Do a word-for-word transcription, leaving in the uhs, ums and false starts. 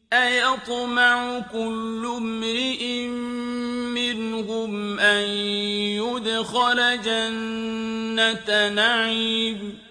أَيَطْمَعُ كُلُّ امْرِئٍ مِّنْهُمْ أَن يُدْخَلَ جَنَّةَ نَعِيمٍ